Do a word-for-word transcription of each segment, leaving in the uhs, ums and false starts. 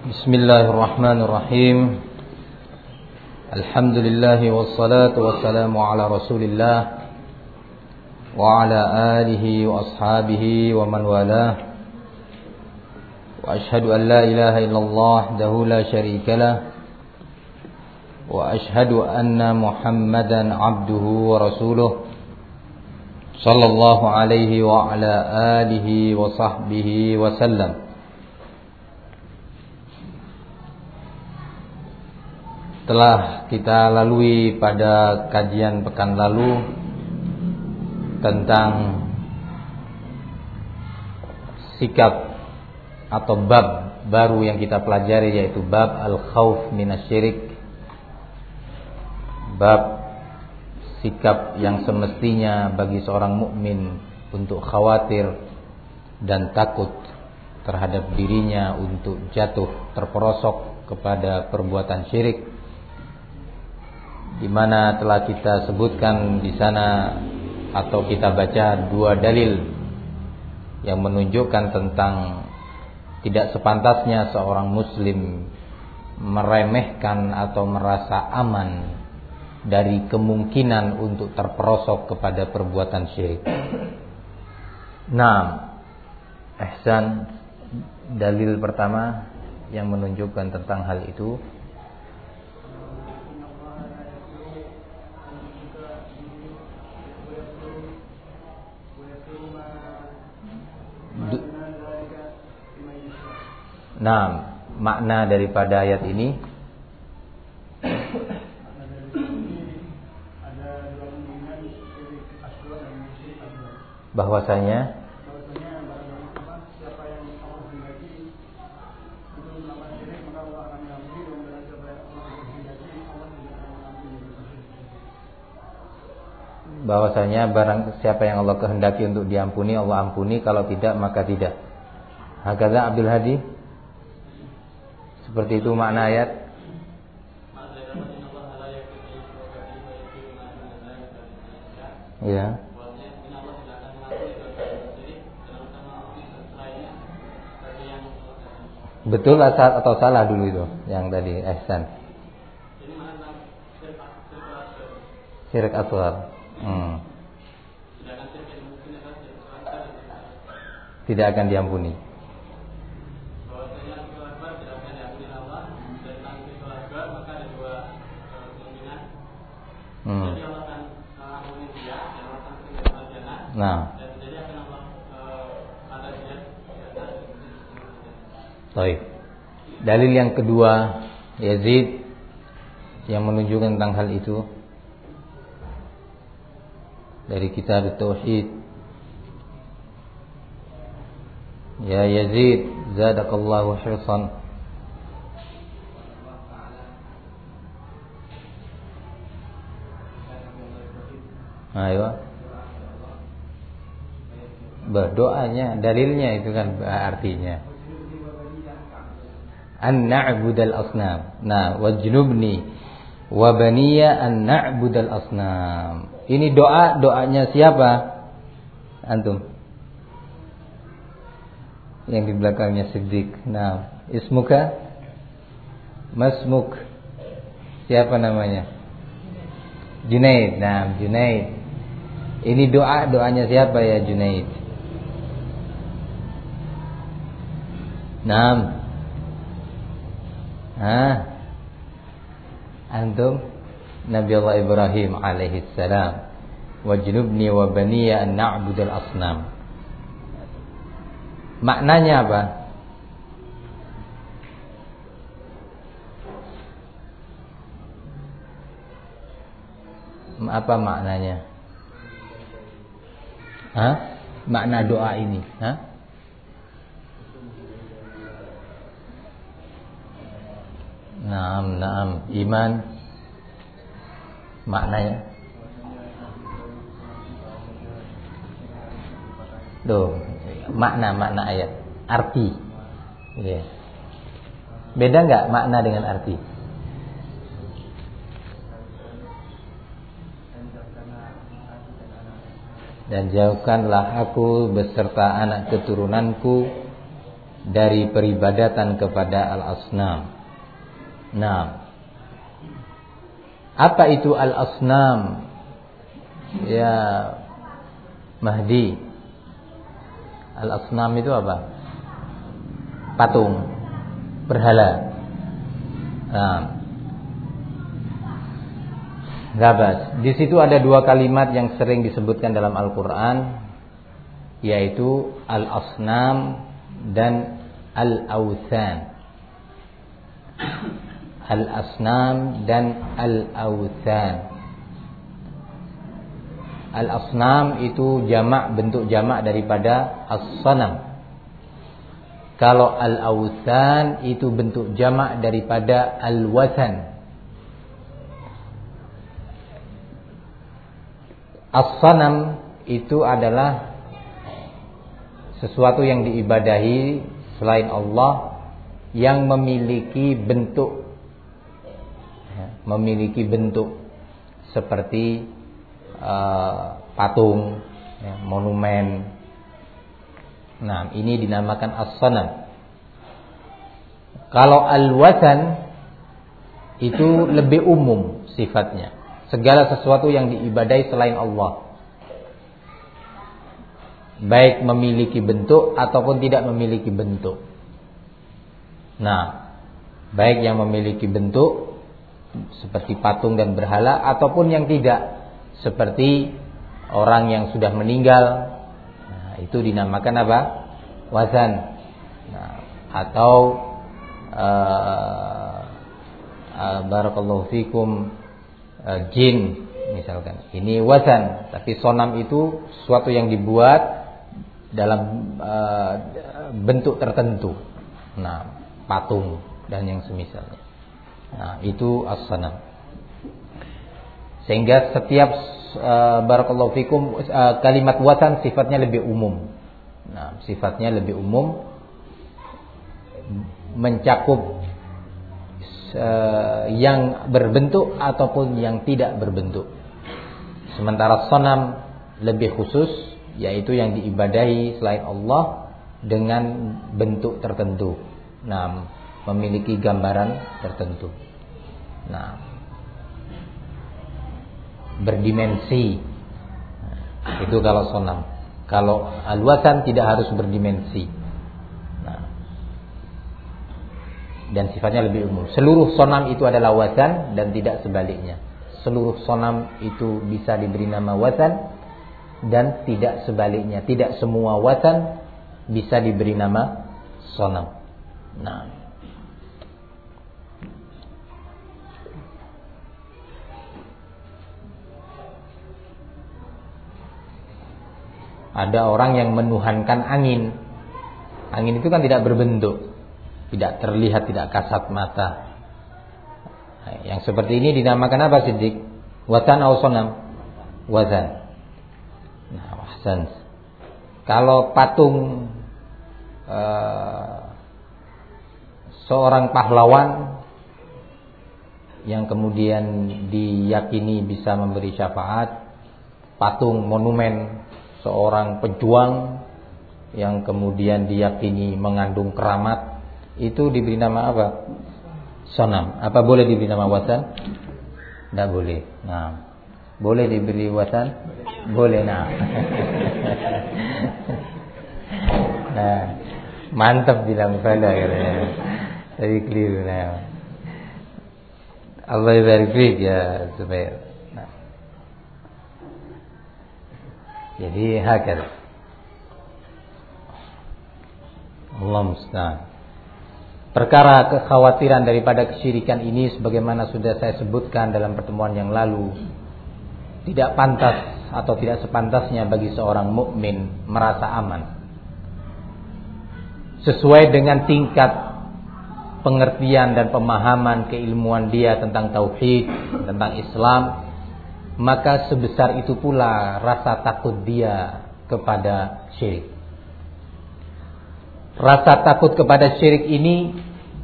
Bismillahirrahmanirrahim. Alhamdulillah wassalatu wassalamu ala Rasulillah wa ala alihi wa ashabihi wa man walah. Wa ashhadu an la ilaha illallah wahdahu la syarika lah. Wa ashhadu anna Muhammadan abduhu wa rasuluh. Sallallahu alaihi wa ala alihi wa sahbihi wa sallam. Telah kita lalui pada kajian pekan lalu tentang sikap atau bab baru yang kita pelajari, yaitu bab al-khauf minasyirik. Bab sikap yang semestinya bagi seorang mukmin untuk khawatir dan takut terhadap dirinya untuk jatuh terperosok kepada perbuatan syirik, di mana telah kita sebutkan di sana atau kita baca dua dalil yang menunjukkan tentang tidak sepantasnya seorang muslim meremehkan atau merasa aman dari kemungkinan untuk terperosok kepada perbuatan syirik. Nah, ihsan, dalil pertama yang menunjukkan tentang hal itu Nah, makna daripada ayat ini bahwasanya bahwasanya barang siapa yang Allah kehendaki untuk diampuni, Allah ampuni, kalau tidak maka tidak. Hakadha Abdul Hadi, seperti itu makna ayat. Ya. Betul atau salah dulu itu yang tadi ihsan. Syirik asghar. Hmm. Tidak akan diampuni. Hmm. Nah, baik. Dalil yang kedua, Yazid, yang menunjukkan tentang hal itu dari kitab Tauhid. Ya Yazid, zadakallahu hirsan. Ayo. Berdoanya, dalilnya itu kan artinya an na'budal asnam. Nah, wajnubni wa baniya an na'budal asnam. Ini doa, doanya siapa? Antum. Yang di belakangnya Siddiq. Nah, ismuka? Masmuk. Siapa namanya? Junaid. Nah, Junaid. Ini doa, doanya siapa ya Junaid? Naam. Ah, antum Nabi Allah Ibrahim alaihi salam, wajnubni wa baniya an na'budal asnam. Maknanya apa? Apa maknanya? Hah? Makna doa ini, hah? Naam, naam, iman maknanya. Tuh, makna-makna ayat, arti. Yeah. Beda enggak makna dengan arti? Dan jauhkanlah aku beserta anak keturunanku dari peribadatan kepada al-asnam. Nah, apa itu al-asnam? Ya Mahdi, al-asnam itu apa? Patung, berhala. Nah, Gabas. Di situ ada dua kalimat yang sering disebutkan dalam Al-Quran, yaitu al-asnam dan al-awthan. Al-asnam dan al-awthan. Al-asnam itu jamak, bentuk jamak daripada as-sanam. Kalau al-awthan itu bentuk jamak daripada al-wathan. As-sanam itu adalah sesuatu yang diibadahi selain Allah yang memiliki bentuk ya, memiliki bentuk seperti uh, patung, ya, monumen. Nah, ini dinamakan as-sanam. Kalau al-wathan itu lebih umum sifatnya. Segala sesuatu yang diibadahi selain Allah, baik memiliki bentuk ataupun tidak memiliki bentuk. Nah, baik yang memiliki bentuk seperti patung dan berhala, ataupun yang tidak, seperti orang yang sudah meninggal. Nah, itu dinamakan apa? Wazan. Nah, atau uh, uh, barakallahu fikum, uh, jin misalkan. Ini wazan, tapi sonam itu sesuatu yang dibuat dalam uh, bentuk tertentu. Nah, patung dan yang semisalnya. Nah, itu as-sanam. Sehingga setiap uh, barakallahu fikum uh, kalimat wazan sifatnya lebih umum. Nah, sifatnya lebih umum, mencakup uh, yang berbentuk ataupun yang tidak berbentuk. Sementara sanam lebih khusus, yaitu yang diibadahi selain Allah dengan bentuk tertentu. Nah, memiliki gambaran tertentu. Nah, berdimensi. Nah, itu kalau sonam. Kalau al-wathan tidak harus berdimensi. Nah, dan sifatnya lebih umum. Seluruh sonam itu adalah wathan dan tidak sebaliknya. Seluruh sonam itu bisa diberi nama wathan dan tidak sebaliknya. Tidak semua wathan bisa diberi nama sonam. Nah, ada orang yang menuhankan angin. Angin itu kan tidak berbentuk, tidak terlihat, tidak kasat mata. Nah, yang seperti ini dinamakan apa, Siddiq? Wazan atau sonam? Wazan. Nah, wazan. Kalau patung uh, seorang pahlawan yang kemudian diyakini bisa memberi syafaat, patung monumen seorang pejuang yang kemudian diyakini mengandung keramat, itu diberi nama apa? Sonam. Apa boleh diberi nama wazan? Tidak boleh. Nah, boleh diberi wazan? Boleh. Nah, nah, mantap bilang pada katanya. Jadi keliru. Nah, Allah barik ya Zubair. Jadi hakal. Allah musta'an. Perkara kekhawatiran daripada kesyirikan ini, sebagaimana sudah saya sebutkan dalam pertemuan yang lalu, tidak pantas atau tidak sepantasnya bagi seorang mukmin merasa aman. Sesuai dengan tingkat pengertian dan pemahaman keilmuan dia tentang tauhid, tentang Islam, maka sebesar itu pula rasa takut dia kepada syirik. Rasa takut kepada syirik ini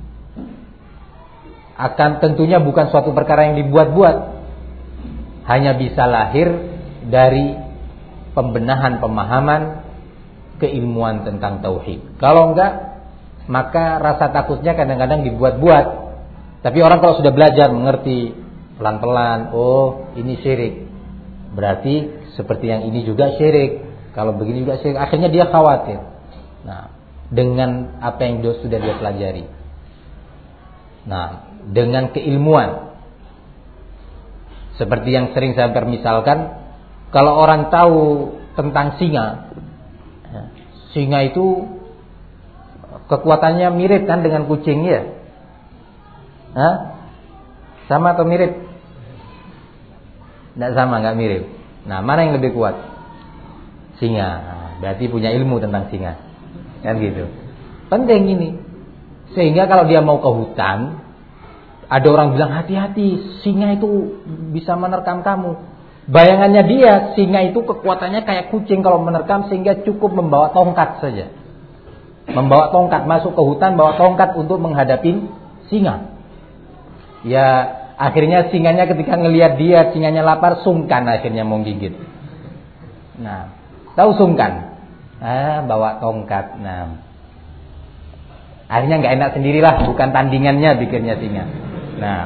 akan tentunya bukan suatu perkara yang dibuat-buat, hanya bisa lahir dari pembenahan pemahaman keilmuan tentang tauhid. Kalau enggak, maka rasa takutnya kadang-kadang dibuat-buat. Tapi orang kalau sudah belajar mengerti pelan-pelan, oh ini syirik, berarti seperti yang ini juga syirik, kalau begini juga syirik, akhirnya dia khawatir. Nah, dengan apa yang sudah dia pelajari, nah dengan keilmuan, seperti yang sering saya permisalkan, kalau orang tahu tentang singa, singa itu kekuatannya mirip kan dengan kucing ya? Hah? Sama atau mirip? Tidak sama, nggak mirip. Nah, mana yang lebih kuat? Singa. Nah, berarti punya ilmu tentang singa, kan gitu. Penting ini. Sehingga kalau dia mau ke hutan, ada orang bilang hati-hati, singa itu bisa menerkam kamu. Bayangannya dia, singa itu kekuatannya kayak kucing kalau menerkam, sehingga cukup membawa tongkat saja. Membawa tongkat masuk ke hutan, bawa tongkat untuk menghadapi singa. Ya, akhirnya singanya ketika ngelihat dia, singanya lapar, sungkan akhirnya mau gigit. Nah, tahu sungkan? Ah, bawa tongkat. Nah, akhirnya nggak enak sendirilah, bukan tandingannya pikirnya singa. Nah,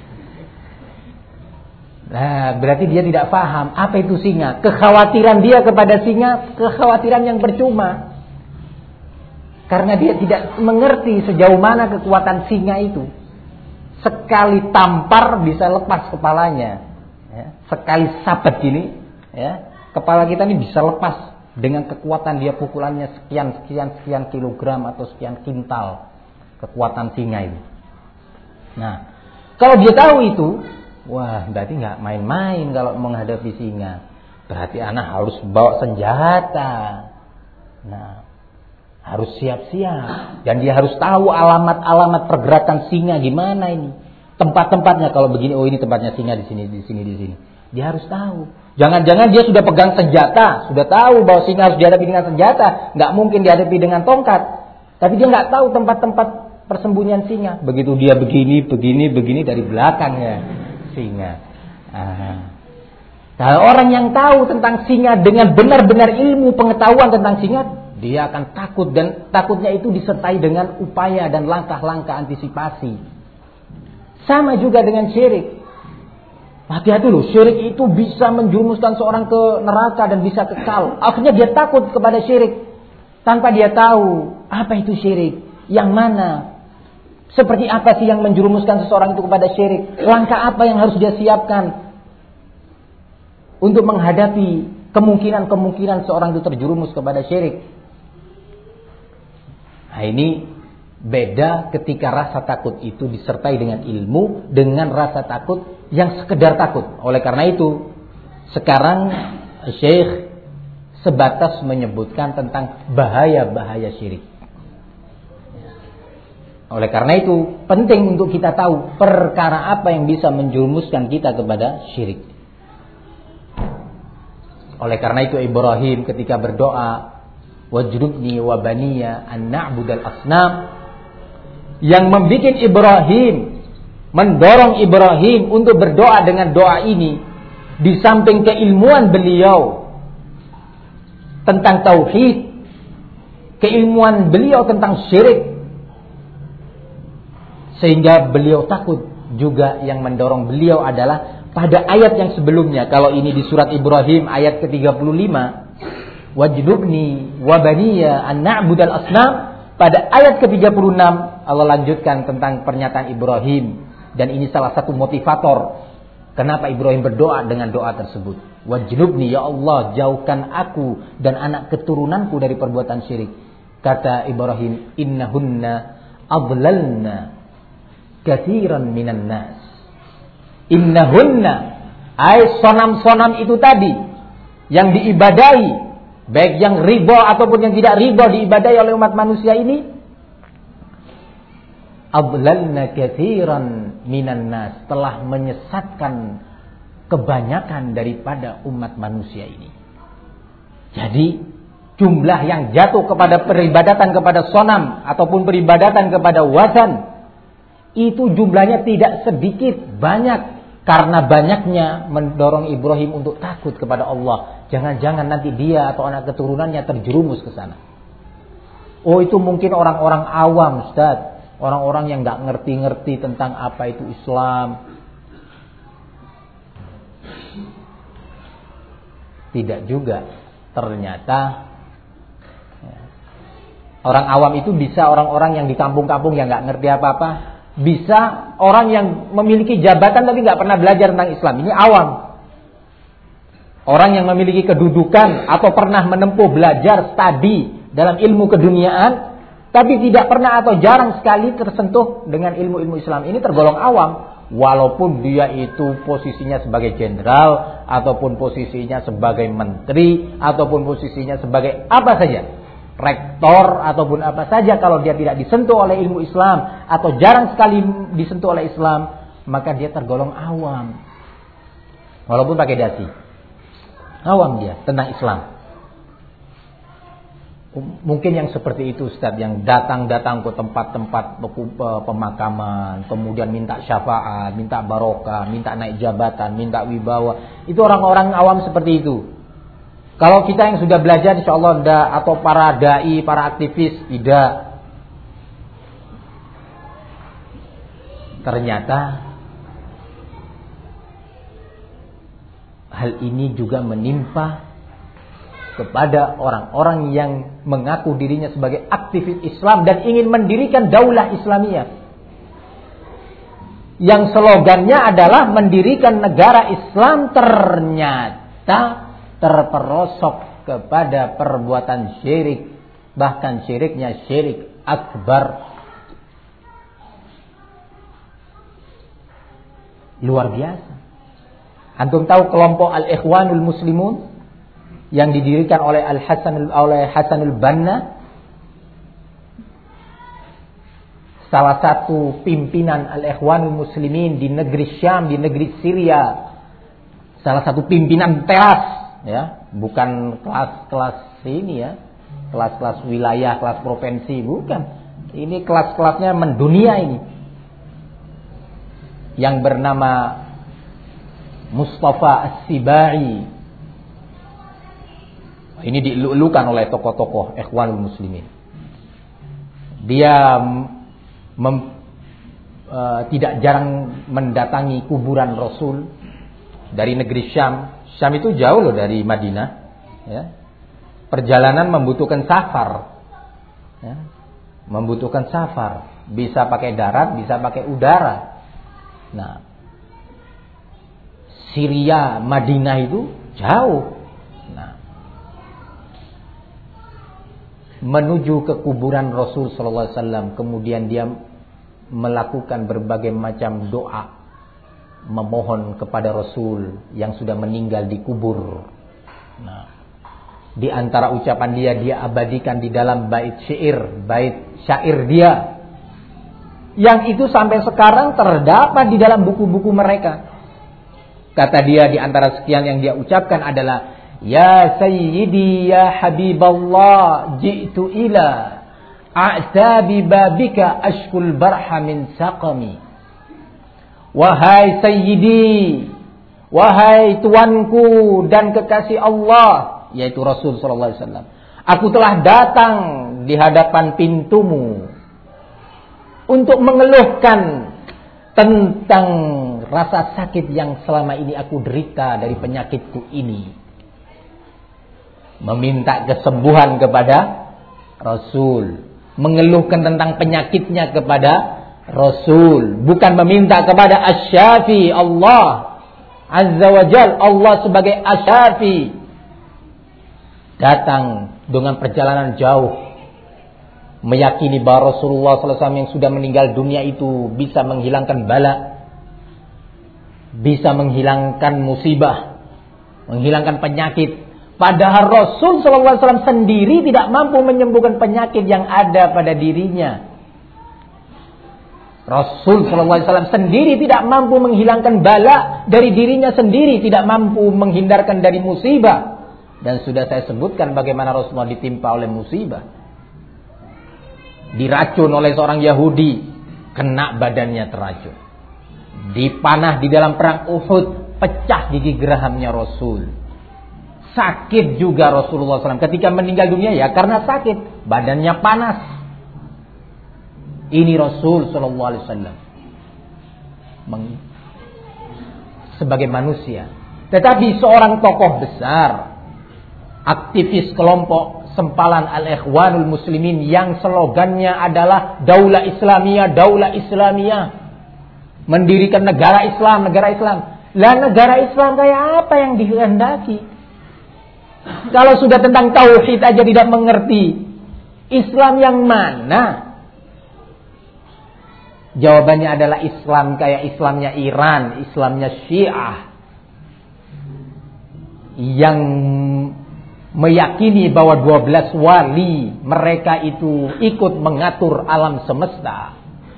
nah, berarti dia tidak paham apa itu singa. Kekhawatiran dia kepada singa, kekhawatiran yang percuma. Karena dia tidak mengerti sejauh mana kekuatan singa itu. Sekali tampar bisa lepas kepalanya, ya. Sekali sabet gini, ya, kepala kita ini bisa lepas dengan kekuatan dia pukulannya sekian sekian sekian kilogram atau sekian kintal kekuatan singa ini. Nah, kalau dia tahu itu, wah berarti nggak main-main kalau menghadapi singa. Berarti anak harus bawa senjata. Nah, harus siap-siap, dan dia harus tahu alamat-alamat pergerakan singa gimana ini, tempat-tempatnya. Kalau begini, oh ini tempatnya singa di sini, di sini, di sini. Dia harus tahu. Jangan-jangan dia sudah pegang senjata, sudah tahu bahwa singa harus dihadapi dengan senjata, nggak mungkin dihadapi dengan tongkat. Tapi dia nggak tahu tempat-tempat persembunyian singa. Begitu dia begini, begini, begini dari belakangnya singa. Ah. Kalau orang yang tahu tentang singa dengan benar-benar ilmu pengetahuan tentang singa, dia akan takut, dan takutnya itu disertai dengan upaya dan langkah-langkah antisipasi. Sama juga dengan syirik. Hati-hati loh, syirik itu bisa menjerumuskan seorang ke neraka dan bisa kekal. Akhirnya dia takut kepada syirik tanpa dia tahu apa itu syirik, yang mana, seperti apa sih yang menjerumuskan seseorang itu kepada syirik, langkah apa yang harus dia siapkan untuk menghadapi kemungkinan-kemungkinan seorang itu terjerumus kepada syirik. Nah, ini beda ketika rasa takut itu disertai dengan ilmu, dengan rasa takut yang sekedar takut. Oleh karena itu, sekarang Syekh sebatas menyebutkan tentang bahaya-bahaya syirik. Oleh karena itu, penting untuk kita tahu perkara apa yang bisa menjerumuskan kita kepada syirik. Oleh karena itu, Ibrahim ketika berdoa, wajrubni wa baniya an na'budal asnam, yang membuat Ibrahim, mendorong Ibrahim untuk berdoa dengan doa ini, di samping keilmuan beliau tentang tauhid, keilmuan beliau tentang syirik, sehingga beliau takut, juga yang mendorong beliau adalah pada ayat yang sebelumnya. Kalau ini di surat Ibrahim ayat ke tiga puluh lima, wajnubni wa baniya an na'budal asnam, pada ayat ke tiga puluh enam Allah lanjutkan tentang pernyataan Ibrahim, dan ini salah satu motivator kenapa Ibrahim berdoa dengan doa tersebut. Wajnubni, ya Allah, jauhkan aku dan anak keturunanku dari perbuatan syirik. Kata Ibrahim, innahunna adlalna katsiran minan nas. Innahunna, ay sonam-sonam itu tadi yang diibadahi, baik yang riba ataupun yang tidak riba diibadahi oleh umat manusia ini, adlalna katsiran minan nas, telah menyesatkan kebanyakan daripada umat manusia ini. Jadi jumlah yang jatuh kepada peribadatan kepada sonam ataupun peribadatan kepada wazan, itu jumlahnya tidak sedikit, banyak. Karena banyaknya mendorong Ibrahim untuk takut kepada Allah. Jangan-jangan nanti dia atau anak keturunannya terjerumus ke sana. Oh itu mungkin orang-orang awam Ustaz, orang-orang yang gak ngerti-ngerti tentang apa itu Islam. Tidak juga. Ternyata orang awam itu bisa orang-orang yang di kampung-kampung yang gak ngerti apa-apa, bisa orang yang memiliki jabatan tapi gak pernah belajar tentang Islam. Ini awam. Orang yang memiliki kedudukan atau pernah menempuh belajar studi dalam ilmu keduniaan, tapi tidak pernah atau jarang sekali tersentuh dengan ilmu-ilmu Islam. Ini tergolong awam, walaupun dia itu posisinya sebagai jenderal, ataupun posisinya sebagai menteri, ataupun posisinya sebagai apa saja, rektor, ataupun apa saja. Kalau dia tidak disentuh oleh ilmu Islam, atau jarang sekali disentuh oleh Islam, maka dia tergolong awam. Walaupun pakai dasi, awam dia tentang Islam. Mungkin yang seperti itu Ustaz, yang datang-datang ke tempat-tempat pemakaman, kemudian minta syafaat, minta barokah, minta naik jabatan, minta wibawa. Itu orang-orang awam seperti itu. Kalau kita yang sudah belajar insyaallah enggak, atau para dai, para aktivis tidak. Ternyata hal ini juga menimpa kepada orang-orang yang mengaku dirinya sebagai aktivis Islam dan ingin mendirikan daulah Islamiyah, yang slogannya adalah mendirikan negara Islam, ternyata terperosok kepada perbuatan syirik, bahkan syiriknya syirik akbar. Luar biasa. Antum tahu kelompok Al-Ikhwanul Muslimun yang didirikan oleh Al-Hasan oleh Hasanul Banna, salah satu pimpinan Al-Ikhwanul Muslimin di negeri Syam, di negeri Syria, salah satu pimpinan teras, ya, bukan kelas-kelas ini ya, kelas-kelas wilayah, kelas provinsi, bukan. Ini kelas-kelasnya mendunia ini, yang bernama Mustafa As-Sibai. Ini dielulukan oleh tokoh-tokoh Ikhwanul Muslimin. Dia mem, e, tidak jarang mendatangi kuburan Rasul dari negeri Syam. Syam itu jauh loh dari Madinah, ya. Perjalanan membutuhkan safar, ya. Membutuhkan safar. Bisa pakai darat, bisa pakai udara. Nah, Syria, Madinah itu jauh. Menuju ke kuburan Rasul sallallahu alaihi wasallam, kemudian dia melakukan berbagai macam doa, memohon kepada Rasul yang sudah meninggal di kubur. Nah, di antara ucapan dia, dia abadikan di dalam bait syair, bait syair dia, yang itu sampai sekarang terdapat di dalam buku-buku mereka. Kata dia, di antara sekian yang dia ucapkan adalah, Ya Sayyidi ya Habiballah, ji'tu ila a'tabi babika ashkul barha min saqami. Wahai Sayyidi, wahai tuanku dan kekasih Allah, yaitu Rasul sallallahu alaihi wasallam, aku telah datang di hadapan pintumu untuk mengeluhkan tentang rasa sakit yang selama ini aku derita dari penyakitku ini. Meminta kesembuhan kepada Rasul, mengeluhkan tentang penyakitnya kepada Rasul, bukan meminta kepada Asy-Syafi, Allah Azza wa Jal, Allah sebagai Asy-Syafi. Datang dengan perjalanan jauh, meyakini bahwa Rasulullah sallallahu alaihi wasallam yang sudah meninggal dunia itu bisa menghilangkan bala, bisa menghilangkan musibah, menghilangkan penyakit. Padahal Rasul sallallahu alaihi wasallam sendiri tidak mampu menyembuhkan penyakit yang ada pada dirinya. Rasul sallallahu alaihi wasallam sendiri tidak mampu menghilangkan bala dari dirinya sendiri, tidak mampu menghindarkan dari musibah. Dan sudah saya sebutkan bagaimana Rasulullah ditimpa oleh musibah. Diracun oleh seorang Yahudi, kena badannya teracun. Dipanah di dalam perang Uhud, pecah gigi gerahamnya Rasul. Sakit juga Rasulullah sallallahu alaihi wasallam ketika meninggal dunia, ya karena sakit, badannya panas. Ini Rasul sallallahu alaihi wasallam sebagai manusia. Tetapi seorang tokoh besar, aktivis kelompok sempalan Al-Ikhwanul Muslimin yang slogannya adalah Daulah Islamiyah, Daulah Islamiyah, mendirikan negara Islam, negara Islam. Lah negara Islam kayak apa yang dikehendaki? Kalau sudah tentang tauhid aja tidak mengerti, Islam yang mana? Jawabannya adalah Islam kayak Islamnya Iran, Islamnya Syiah, yang meyakini bahwa dua belas wali mereka itu ikut mengatur alam semesta,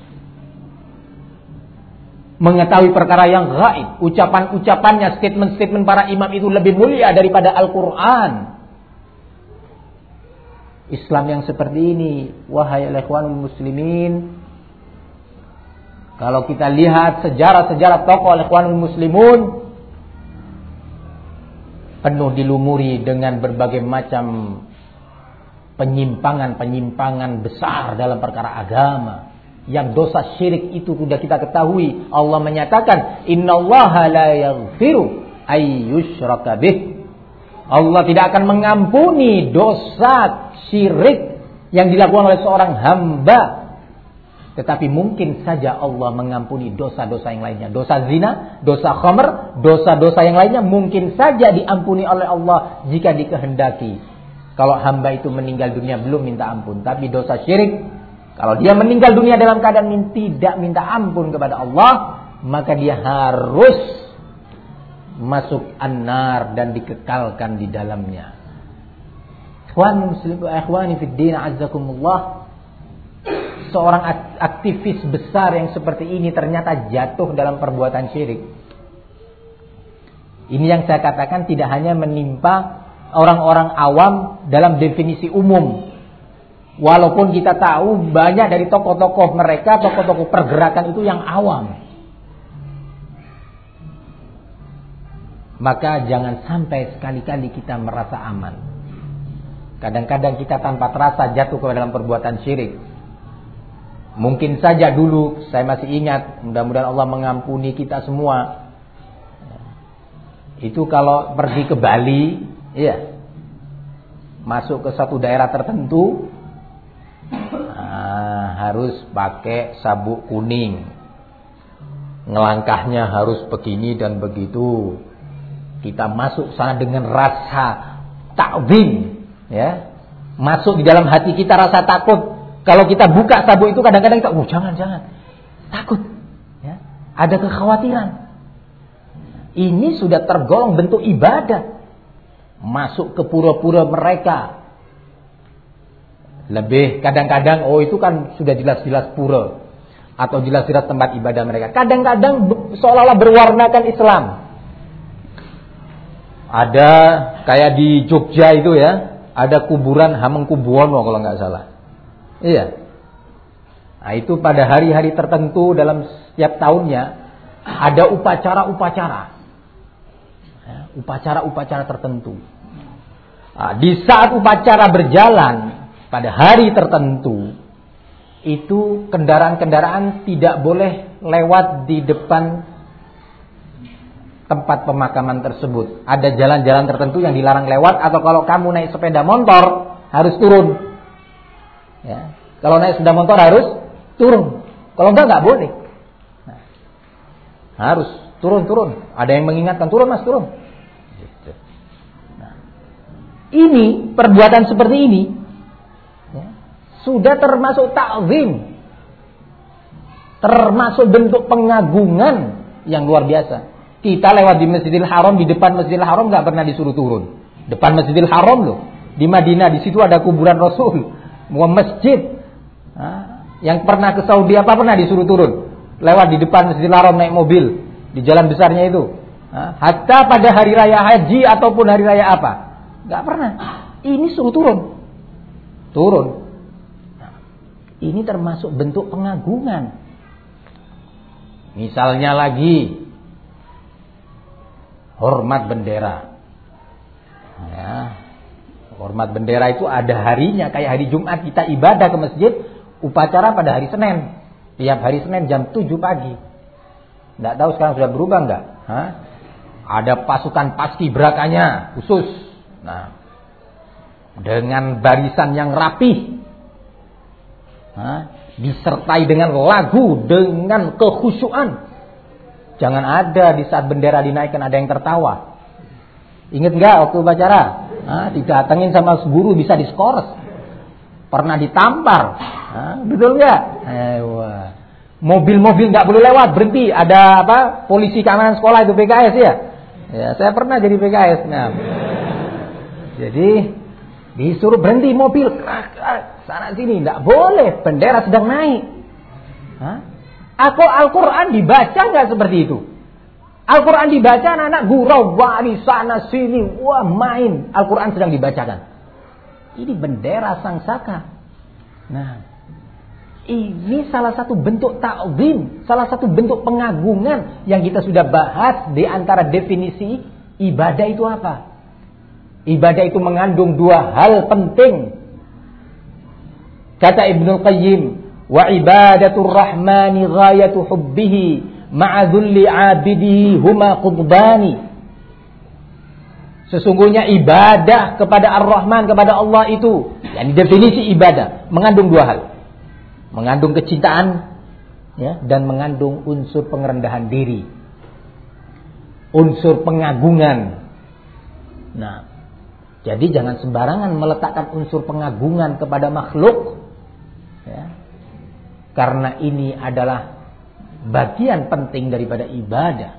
mengetahui perkara yang gaib. Ucapan-ucapannya, statement-statement para imam itu lebih mulia daripada Al-Quran. Islam yang seperti ini, wahai al-ikhwanul muslimin, kalau kita lihat sejarah-sejarah tokoh al-ikhwanul muslimun, penuh dilumuri dengan berbagai macam penyimpangan-penyimpangan besar dalam perkara agama. Yang dosa syirik itu sudah kita ketahui. Allah menyatakan, innallaha la yaghfiru ay yushraka bih. Allah tidak akan mengampuni dosa syirik yang dilakukan oleh seorang hamba. Tetapi mungkin saja Allah mengampuni dosa-dosa yang lainnya. Dosa zina, dosa khamr, dosa-dosa yang lainnya mungkin saja diampuni oleh Allah jika dikehendaki. Kalau hamba itu meninggal dunia belum minta ampun. Tapi dosa syirik, kalau dia meninggal dunia dalam keadaan tidak minta ampun kepada Allah, maka dia harus masuk an-nar dan dikekalkan di dalamnya. Ikhwan muslim wa ikhwani fid din azzakumullah. Seorang aktivis besar yang seperti ini ternyata jatuh dalam perbuatan syirik. Ini yang saya katakan tidak hanya menimpa orang-orang awam dalam definisi umum. Walaupun kita tahu banyak dari tokoh-tokoh mereka, tokoh-tokoh pergerakan itu yang awam. Maka jangan sampai sekali-kali kita merasa aman. Kadang-kadang kita tanpa terasa jatuh ke dalam perbuatan syirik. Mungkin saja dulu, saya masih ingat, mudah-mudahan Allah mengampuni kita semua. Itu kalau pergi ke Bali, iya, masuk ke satu daerah tertentu, nah, harus pakai sabuk kuning. Ngelangkahnya harus begini dan begitu. Kita masuk sana dengan rasa ta'zim, ya. Masuk di dalam hati kita rasa takut. Kalau kita buka sabuk itu kadang-kadang kita, oh jangan, jangan. Takut. Ya. Ada kekhawatiran. Ini sudah tergolong bentuk ibadah. Masuk ke pura-pura mereka. Lebih kadang-kadang, oh itu kan sudah jelas-jelas pura. Atau jelas-jelas tempat ibadah mereka. Kadang-kadang seolah-olah berwarnakan Islam. Ada kayak di Jogja itu ya. Ada kuburan Hamengkubuwono kalau nggak salah. Iya. Nah, itu pada hari-hari tertentu dalam setiap tahunnya ada upacara-upacara, ya, upacara-upacara tertentu. Nah, di saat upacara berjalan pada hari tertentu, itu kendaraan-kendaraan tidak boleh lewat di depan tempat pemakaman tersebut. Ada jalan-jalan tertentu yang dilarang lewat, atau kalau kamu naik sepeda motor harus turun. Ya. Kalau naik sepeda motor harus turun. Kalau enggak enggak boleh. Nah, harus turun-turun. Ada yang mengingatkan, turun mas, turun. Nah, ini perbuatan seperti ini ya, sudah termasuk ta'zim, termasuk bentuk pengagungan yang luar biasa. Kita lewat di Masjidil Haram, di depan Masjidil Haram enggak pernah disuruh turun. Depan Masjidil Haram loh. Di Madinah, di situ ada kuburan Rasul. Mau masjid, nah, yang pernah ke Saudi apa pernah disuruh turun? Lewat di depan Masjidil Haram naik mobil di jalan besarnya itu. Nah, hatta pada hari raya haji ataupun hari raya apa, nggak pernah. Ini suruh turun, turun. Nah, ini termasuk bentuk pengagungan. Misalnya lagi hormat bendera, ya, Hormat bendera itu ada harinya, kayak hari Jumat kita ibadah ke masjid, upacara pada hari Senin. Tiap hari Senin jam tujuh pagi. Enggak tahu sekarang sudah berubah enggak? Hah? Ada pasukan paskibrakanya khusus. Nah, dengan barisan yang rapi. Hah? Disertai dengan lagu, dengan kekhusyuan. Jangan ada di saat bendera dinaikkan ada yang tertawa. Ingat enggak waktu upacara? Hah? Didatengin sama guru bisa diskors. Pernah ditampar. Hah? Betul enggak? Ewa. Mobil-mobil enggak boleh lewat, berhenti. Ada apa? Polisi keamanan sekolah itu P K S ya. Ya, saya pernah jadi P K S. Nah. Jadi disuruh berhenti mobil, sana sini, enggak boleh, bendera sedang naik. Hah? Aku Al-Qur'an dibaca enggak seperti itu? Al-Qur'an dibaca anak-anak gurau wari sana sini, wah main. Al-Qur'an sedang dibacakan. Ini bendera sang saka. Nah, ini salah satu bentuk ta'zim, salah satu bentuk pengagungan yang kita sudah bahas di antara definisi ibadah itu apa? Ibadah itu mengandung dua hal penting. Kata Ibnul Qayyim, wa ibadatur rahmani ghayatu hubbihi ma'a dhulli 'abidihi huma qutbani. Sesungguhnya ibadah kepada Ar-Rahman, kepada Allah itu, yang definisi ibadah mengandung dua hal. Mengandung kecintaan ya, dan mengandung unsur pengerendahan diri. Unsur pengagungan. Nah, jadi jangan sembarangan meletakkan unsur pengagungan kepada makhluk ya. Karena ini adalah bagian penting daripada ibadah.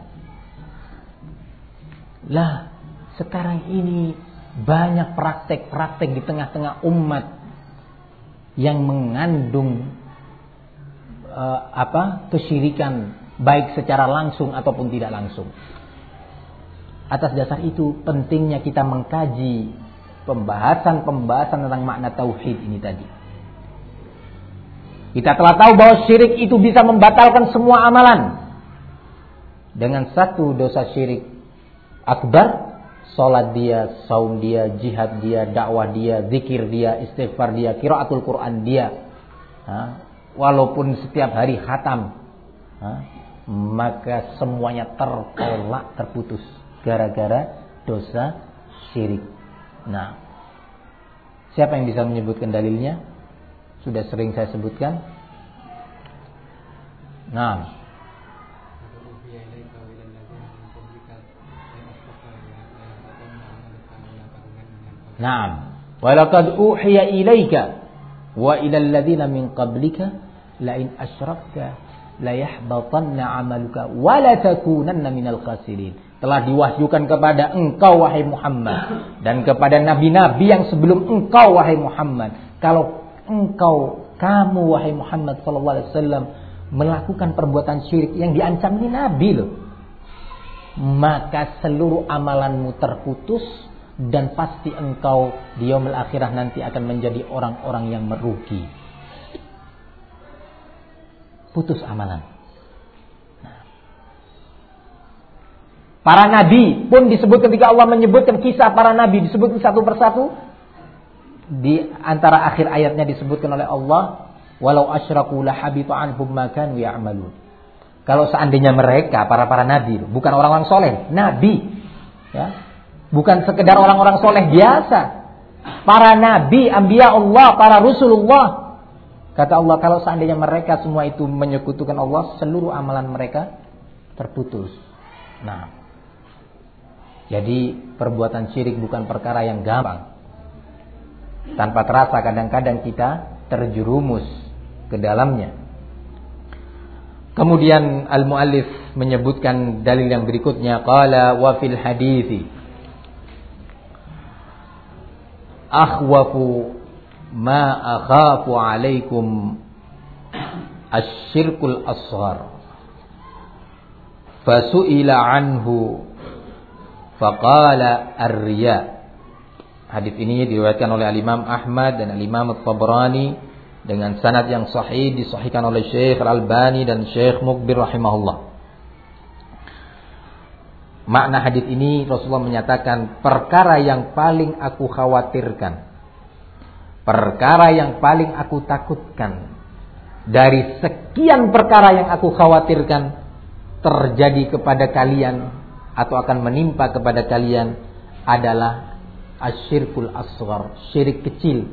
Lah, sekarang ini banyak praktek-praktek di tengah-tengah umat yang mengandung uh, apa? kesyirikan, baik secara langsung ataupun tidak langsung. Atas dasar itu pentingnya kita mengkaji pembahasan-pembahasan tentang makna tauhid ini tadi. Kita telah tahu bahwa syirik itu bisa membatalkan semua amalan. Dengan satu dosa syirik akbar, salat dia, saum dia, jihad dia, dakwah dia, zikir dia, istighfar dia, qiraatul Quran dia. Ha? Walaupun setiap hari khatam, ha? maka semuanya tertolak, terputus gara-gara dosa syirik. Nah, siapa yang bisa menyebutkan dalilnya? Sudah sering saya sebutkan. Nah, Naam, walaqad uhiya ilaika wa ilal ladzina min qablika la in asyrakta la yahbatanna 'amaluka wa la takunanna minal khasirin. Telah diwahyukan kepada engkau wahai Muhammad dan kepada nabi-nabi yang sebelum engkau wahai Muhammad, kalau engkau kamu wahai Muhammad sallallahu alaihi wasallam melakukan perbuatan syirik yang diancam ini nabi loh, maka seluruh amalanmu terputus dan pasti engkau di yaumil akhirah nanti akan menjadi orang-orang yang merugi. Putus amalan. Nah. Para nabi pun disebut ketika Allah menyebutkan kisah para nabi, disebutkan satu persatu. Di antara akhir ayatnya disebutkan oleh Allah, walau asyraku la habita anhum ma kanu ya'malun. Kalau seandainya mereka para-para nabi, bukan orang-orang soleh, nabi, ya. Bukan sekedar orang-orang soleh biasa. Para nabi, anbiya Allah, para Rasulullah. Kata Allah, kalau seandainya mereka semua itu menyekutukan Allah, seluruh amalan mereka terputus. Nah, jadi perbuatan syirik bukan perkara yang gampang. Tanpa terasa kadang-kadang kita terjerumus ke dalamnya. Kemudian al-muallif menyebutkan dalil yang berikutnya, qala wa fil hadithi akhwafu ma akhafu alaikum asyirkul asghar fasu'ila anhu faqala ar-riya. Hadis ini diriwayatkan oleh Al-Imam Ahmad dan Al-Imam At-Tabrani dengan sanad yang sahih, disahihkan oleh Syekh Al-Albani dan Syekh Muqbil rahimahullah. Makna hadis ini Rasulullah menyatakan perkara yang paling aku khawatirkan, perkara yang paling aku takutkan dari sekian perkara yang aku khawatirkan terjadi kepada kalian atau akan menimpa kepada kalian adalah asyirkul asghar, syirik kecil.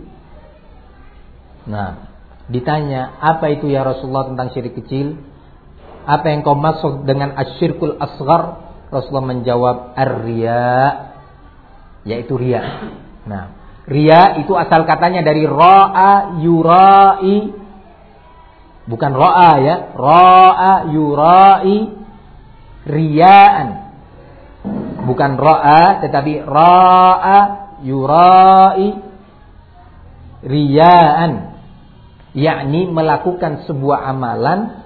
Nah, ditanya, apa itu ya Rasulullah tentang syirik kecil? Apa yang kau maksud dengan asyirkul asghar? Rasulullah menjawab ar-riya, yaitu riya. Nah, riya itu asal katanya dari ra'a yurai, bukan ra'a ya, ra'a yurai riyaan. Bukan ra'a tetapi ra'a yurai riyaan, yakni melakukan sebuah amalan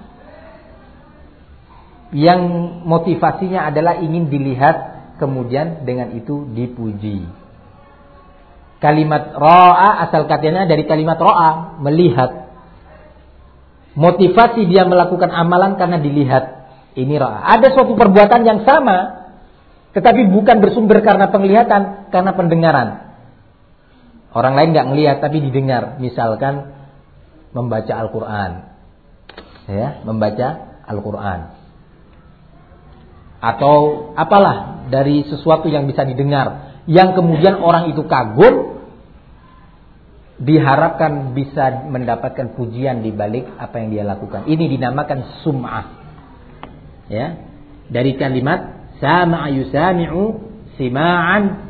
yang motivasinya adalah ingin dilihat, kemudian dengan itu dipuji. Kalimat ra'a asal katanya dari kalimat ra'a, melihat. Motivasi dia melakukan amalan karena dilihat. Ini ra'a. Ada suatu perbuatan yang sama, tetapi bukan bersumber karena penglihatan, karena pendengaran. Orang lain nggak melihat tapi didengar. Misalkan membaca Al-Quran, ya, membaca Al-Quran. Atau apalah dari sesuatu yang bisa didengar, yang kemudian orang itu kagum, diharapkan bisa mendapatkan pujian di balik apa yang dia lakukan. Ini dinamakan sum'ah. Ya, dari kalimat sama'a yusami'u sima'an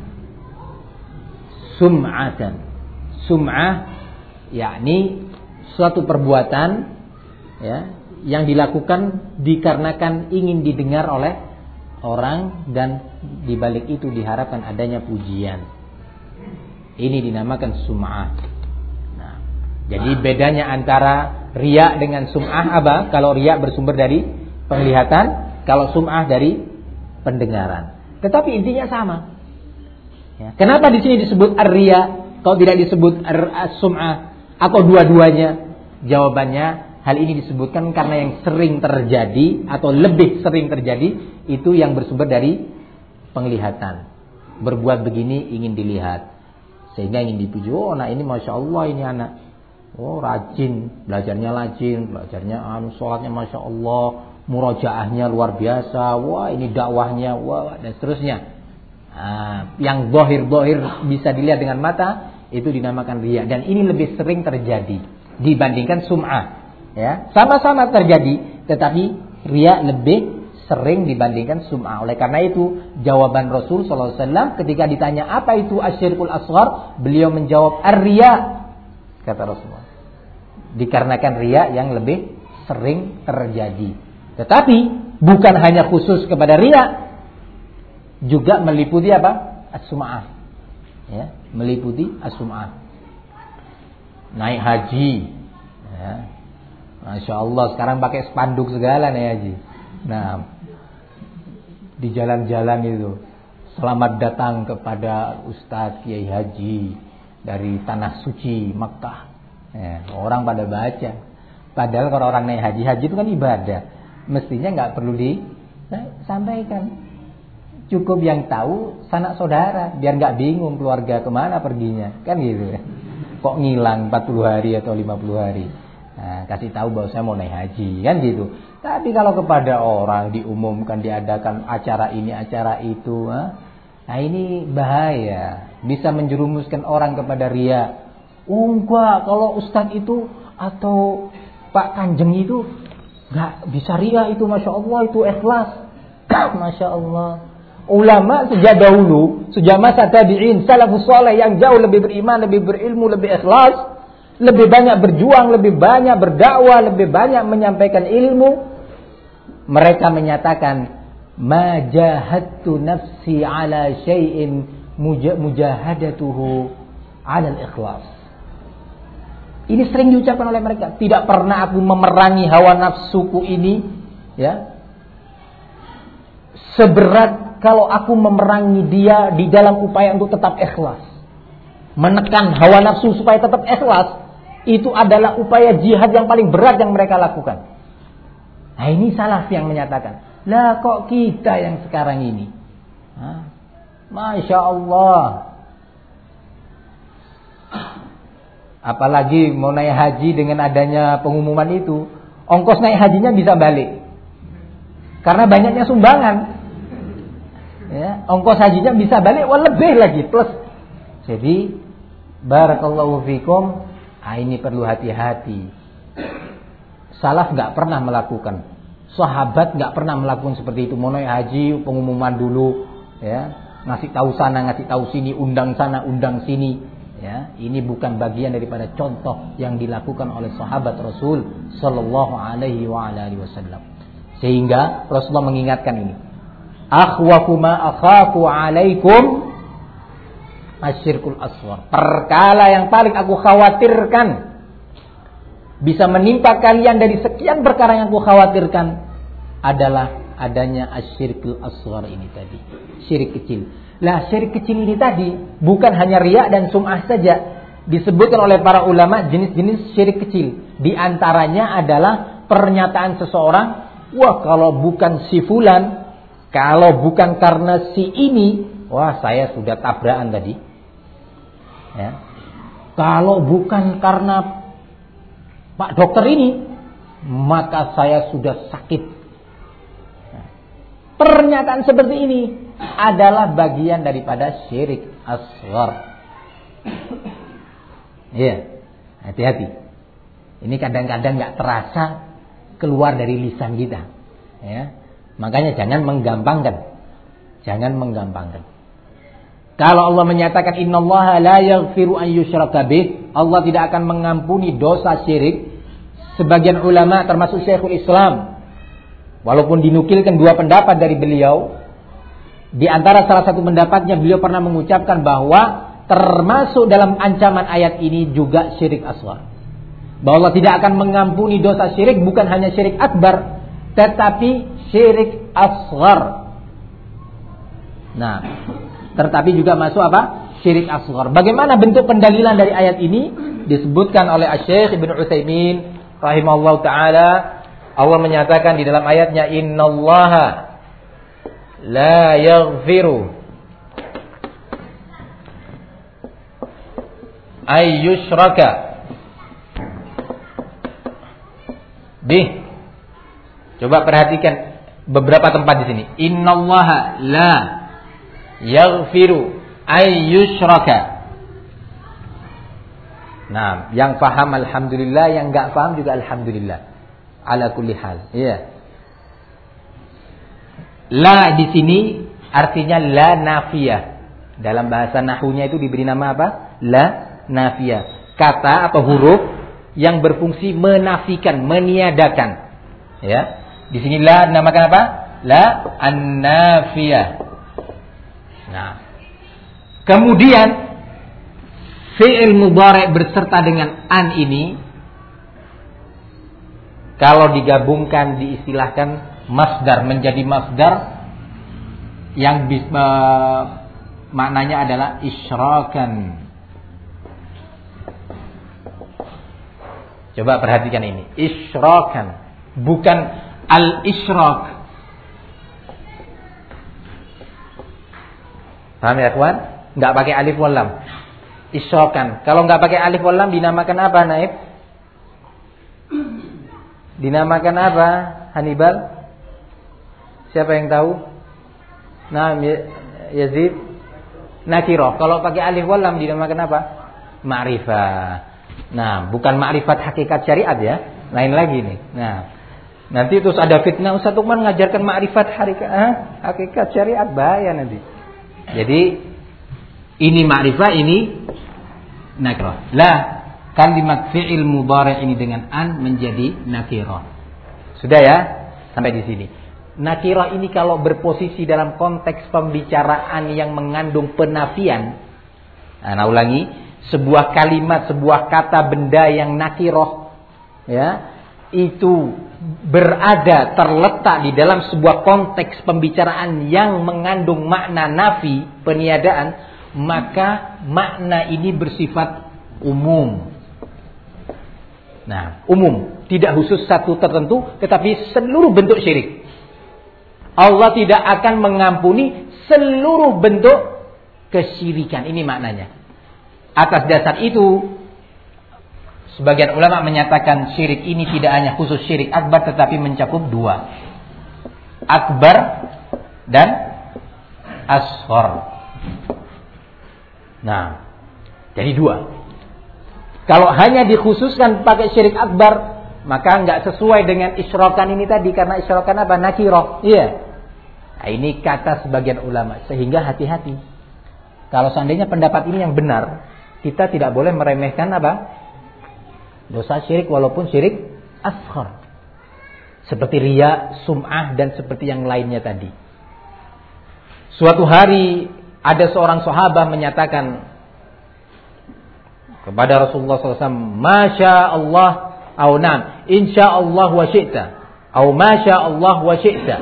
sum'atan. Sum'ah yakni suatu perbuatan, ya, yang dilakukan dikarenakan ingin didengar oleh orang dan di balik itu diharapkan adanya pujian. Ini dinamakan sum'ah. Nah, jadi bedanya antara riya dengan sum'ah apa? Kalau riya bersumber dari penglihatan, kalau sum'ah dari pendengaran. Tetapi intinya sama. Ya. Kenapa di sini disebut ar-riya, kalau tidak disebut as-sum'ah atau dua-duanya? Jawabannya, hal ini disebutkan karena yang sering terjadi atau lebih sering terjadi itu yang bersumber dari penglihatan. Berbuat begini ingin dilihat, sehingga ingin dipuji. Oh, nah ini masya Allah ini anak. Oh, rajin, belajarnya rajin, belajarnya anu, sholatnya masya Allah, murojaahnya luar biasa. Wah, ini dakwahnya, wah, dan seterusnya. Nah, yang bohir-bohir bisa dilihat dengan mata itu dinamakan riya, dan ini lebih sering terjadi dibandingkan sum'ah. Ya, sama-sama terjadi, tetapi riya lebih sering dibandingkan sum'ah. Oleh karena itu, jawaban Rasul sallallahu alaihi wasallam ketika ditanya apa itu asyirkul asghar, beliau menjawab ar-riya, kata Rasulullah. Dikarenakan riya yang lebih sering terjadi. Tetapi bukan hanya khusus kepada riya, juga meliputi apa? As-sum'ah. Ya, meliputi as-sum'ah. Naik haji, ya. Masya Allah, sekarang pakai spanduk segala nih haji. Nah, di jalan-jalan itu, selamat datang kepada Ustadz Kiai Haji dari Tanah Suci Makkah. Ya, orang pada baca. Padahal kalau orang naik haji, haji itu kan ibadah. Mestinya nggak perlu disampaikan. Cukup yang tahu sanak saudara, biar nggak bingung keluarga kemana perginya, kan gitu. Kok ngilang empat puluh hari atau lima puluh hari. Nah, kasih tahu bahwa saya mau naik haji, kan gitu. Tapi kalau kepada orang diumumkan diadakan acara ini, acara itu, nah ini bahaya, bisa menjerumuskan orang kepada riya. Oh enggak, kalau Ustadz itu atau Pak Kanjeng itu nggak bisa riya, itu masya Allah, itu ikhlas. Masya Allah. Ulama sejak dahulu, sejak masa tabi'in, salafus saleh yang jauh lebih beriman, lebih berilmu, lebih ikhlas, lebih banyak berjuang, lebih banyak berdakwah, lebih banyak menyampaikan ilmu. Mereka menyatakan, ma jahadtu nafsi ala syai'in mujahadatuhu ala al-ikhlas. Ini sering diucapkan oleh mereka. Tidak pernah aku memerangi hawa nafsuku ini, ya, seberat kalau aku memerangi dia di dalam upaya untuk tetap ikhlas. Menekan hawa nafsu supaya tetap ikhlas, itu adalah upaya jihad yang paling berat yang mereka lakukan. Nah ini salaf yang menyatakan, lah kok kita yang sekarang ini Hah? Masya Allah. Apalagi mau naik haji dengan adanya pengumuman itu, ongkos naik hajinya bisa balik. Karena banyaknya sumbangan. Ya, ongkos hajinya bisa balik, wah lebih lagi plus. Jadi barakallahu fikum, ah, ini perlu hati-hati. Salaf nggak pernah melakukan, sahabat nggak pernah melakukan seperti itu. Mau naik haji pengumuman dulu, ya, ngasih tahu sana, ngasih tahu sini, undang sana, undang sini. Ya, ini bukan bagian daripada contoh yang dilakukan oleh sahabat Rasul Sallallahu Alaihi Wasallam. Sehingga Rasulullah mengingatkan ini. Akhwakuma akhaku alaikum asyirkul asghar. Perkara yang paling aku khawatirkan bisa menimpa kalian dari sekian perkara yang aku khawatirkan adalah adanya asyirkul asghar ini tadi, syirik kecil. Lah syirik kecil ini tadi bukan hanya riya dan sum'ah saja. Disebutkan oleh para ulama jenis-jenis syirik kecil. Di antaranya adalah pernyataan seseorang, wah kalau bukan si fulan, kalau bukan karena si ini, wah saya sudah tabrakan tadi. Ya. Kalau bukan karena Pak dokter ini, maka saya sudah sakit. Pernyataan seperti ini adalah bagian daripada syirik asghar. Iya, hati-hati. Ini kadang-kadang nggak terasa keluar dari lisan kita. Ya, makanya jangan menggampangkan, jangan menggampangkan. Kalau Allah menyatakan innallaha la yaghfiru an yushraka bih, Allah tidak akan mengampuni dosa syirik. Sebagian ulama termasuk Syekhul Islam, walaupun dinukilkan dua pendapat dari beliau, di antara salah satu pendapatnya beliau pernah mengucapkan bahwa termasuk dalam ancaman ayat ini juga syirik asghar. Bahwa Allah tidak akan mengampuni dosa syirik, bukan hanya syirik akbar, tetapi syirik asghar. Nah, tetapi juga masuk apa? Syirik asghar. Bagaimana bentuk pendalilan dari ayat ini? Disebutkan oleh Asy-Syaikh Ibnu Utsaimin rahimahullahu taala. Allah menyatakan di dalam ayatnya, innallaha la yaghfiru ay yushraka bih. Coba perhatikan beberapa tempat di sini. Innallaha la yaghfiru ay yushraka. Nah, yang paham alhamdulillah, yang enggak paham juga alhamdulillah. Ala kulli hal. Iya. La di sini artinya la nafiyah. Dalam bahasa nahwunya itu diberi nama apa? La nafiyah. Kata atau huruf yang berfungsi menafikan, meniadakan. Ya. Di sini la dinamakan apa? La an-nafiyah. Nah. Kemudian fi'il mudhari' berserta dengan an ini kalau digabungkan diistilahkan masdar, menjadi masdar yang uh, maknanya adalah isyrakan. Coba perhatikan ini, isyrakan, bukan al-isyrak. Paham ya kawan? Enggak pakai alif wal lam. Isyrakan. Kalau enggak pakai alif wal lam dinamakan apa, Naib? Dinamakan apa, Hannibal? Siapa yang tahu? Nah, Yazid. Nakirah. Kalau pakai alif wal lam dinamakan apa? Ma'rifah. Nah, bukan ma'rifat hakikat syariat ya. Lain lagi nih. Nah, nanti terus ada fitnah, Ustaz Uqman mengajarkan ma'rifat hakikat, ah, hakikat syariat, bahaya nanti. Jadi ini ma'rifah, ini nakirah. Lah, kalimat fi'il mudhari' ini dengan an menjadi nakirah. Sudah ya? Sampai di sini. Nakirah ini kalau berposisi dalam konteks pembicaraan yang mengandung penafian. Nah, nah ulangi, sebuah kalimat, sebuah kata benda yang nakirah ya, itu berada terletak di dalam sebuah konteks pembicaraan yang mengandung makna nafi, peniadaan, maka makna ini bersifat umum. Nah, umum, tidak khusus satu tertentu, tetapi seluruh bentuk syirik. Allah tidak akan mengampuni seluruh bentuk kesyirikan. Ini maknanya. Atas dasar itu, sebagian ulama menyatakan syirik ini tidak hanya khusus syirik akbar, tetapi mencakup dua. Akbar dan asghar. Nah, jadi dua. Kalau hanya dikhususkan pakai syirik akbar, maka nggak sesuai dengan isyrakan ini tadi, karena isyrakan apa? Nakirah. Iya. Nah, ini kata sebagian ulama, sehingga hati-hati. Kalau seandainya pendapat ini yang benar, kita tidak boleh meremehkan apa? Dosa syirik walaupun syirik asghar. Seperti riya, sum'ah dan seperti yang lainnya tadi. Suatu hari ada seorang sahabat menyatakan kepada Rasulullah sallallahu alaihi wasallam, "Masya Allah, au nam, insya Allah wa syi'ta, au masya Allah wa syi'ta."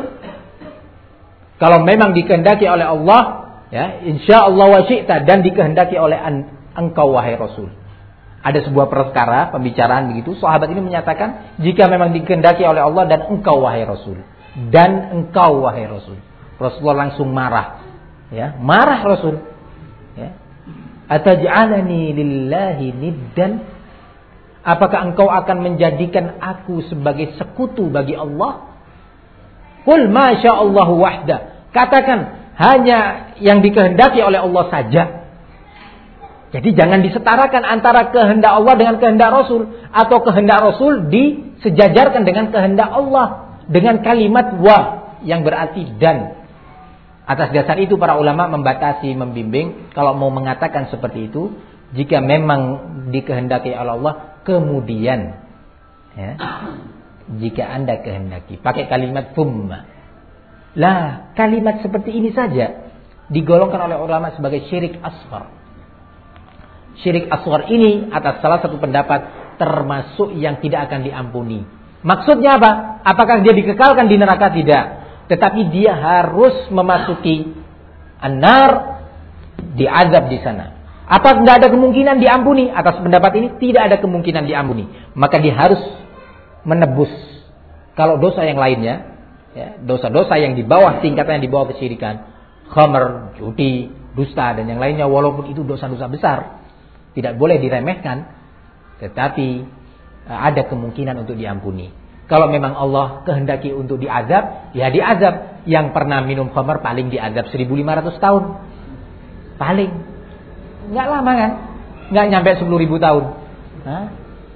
Kalau memang dikehendaki oleh Allah, ya, insya Allah wa syi'ta, dan dikehendaki oleh engkau wahai Rasul. Ada sebuah perkara pembicaraan begitu, sahabat ini menyatakan, jika memang dikehendaki oleh Allah dan engkau wahai Rasul, dan engkau wahai Rasul. Rasulullah langsung marah, ya, marah Rasul, ya. Ataj'alani lillahi niddan? Apakah engkau akan menjadikan aku sebagai sekutu bagi Allah? Qul ma sya'allahu wahda. Katakan hanya yang dikehendaki oleh Allah saja. Jadi jangan disetarakan antara kehendak Allah dengan kehendak Rasul, atau kehendak Rasul disejajarkan dengan kehendak Allah dengan kalimat wa yang berarti dan. Atas dasar itu para ulama membatasi, membimbing kalau mau mengatakan seperti itu, jika memang dikehendaki oleh Allah, kemudian, ya, jika Anda kehendaki, pakai kalimat thumma. Lah, kalimat seperti ini saja digolongkan oleh ulama sebagai syirik asghar. Syirik asghar ini atas salah satu pendapat termasuk yang tidak akan diampuni. Maksudnya apa? Apakah dia dikekalkan di neraka? Tidak. Tetapi dia harus memasuki an-nar, diazab di sana. Apa tidak ada kemungkinan diampuni? Atas pendapat ini tidak ada kemungkinan diampuni. Maka dia harus menebus. Kalau dosa yang lainnya, ya, dosa-dosa yang di bawah tingkatan yang di bawah kesyirikan, khamr, judi, dusta dan yang lainnya, walaupun itu dosa-dosa besar, tidak boleh diremehkan, tetapi ada kemungkinan untuk diampuni. Kalau memang Allah kehendaki untuk diazab, ya diazab. Yang pernah minum khamr paling diazab seribu lima ratus tahun. Paling. Enggak lama kan? Enggak nyampe sepuluh ribu tahun. Hah?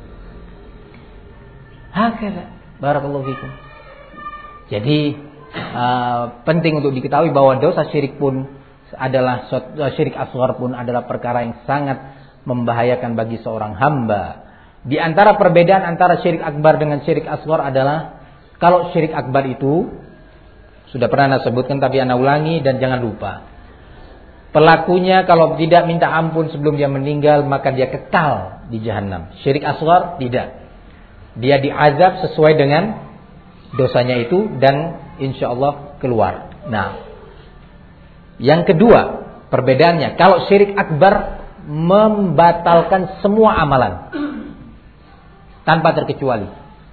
Hakala. Barakallahu fikum. Jadi uh, penting untuk diketahui bahwa dosa syirik pun adalah syirik asghar pun adalah perkara yang sangat membahayakan bagi seorang hamba. Di antara perbedaan antara syirik akbar dengan syirik asghar adalah, kalau syirik akbar itu sudah pernah Anda sebutkan, tapi Anda ulangi dan jangan lupa. Pelakunya kalau tidak minta ampun sebelum dia meninggal, maka dia kekal di jahanam. Syirik asghar tidak. Dia diazab sesuai dengan dosanya itu dan insya Allah keluar. Nah, yang kedua perbedaannya, kalau syirik akbar membatalkan semua amalan tanpa terkecuali.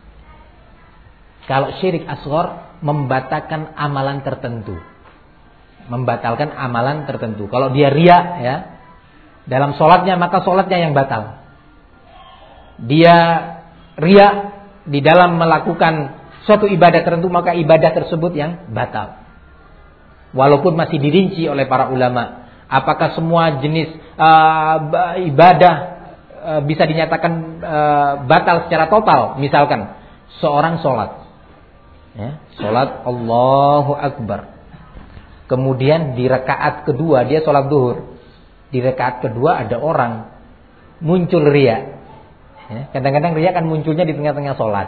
Kalau syirik asghar membatalkan amalan tertentu. Membatalkan amalan tertentu. Kalau dia riya, ya, dalam sholatnya, maka sholatnya yang batal. Dia riya di dalam melakukan suatu ibadah tertentu, maka ibadah tersebut yang batal. Walaupun masih dirinci oleh para ulama, apakah semua jenis uh, ibadah bisa dinyatakan e, batal secara total. Misalkan seorang sholat, ya, sholat Allahu Akbar, kemudian di rakaat kedua dia sholat duhur, di rakaat kedua ada orang muncul riya, ya, kadang-kadang riya kan munculnya di tengah-tengah sholat.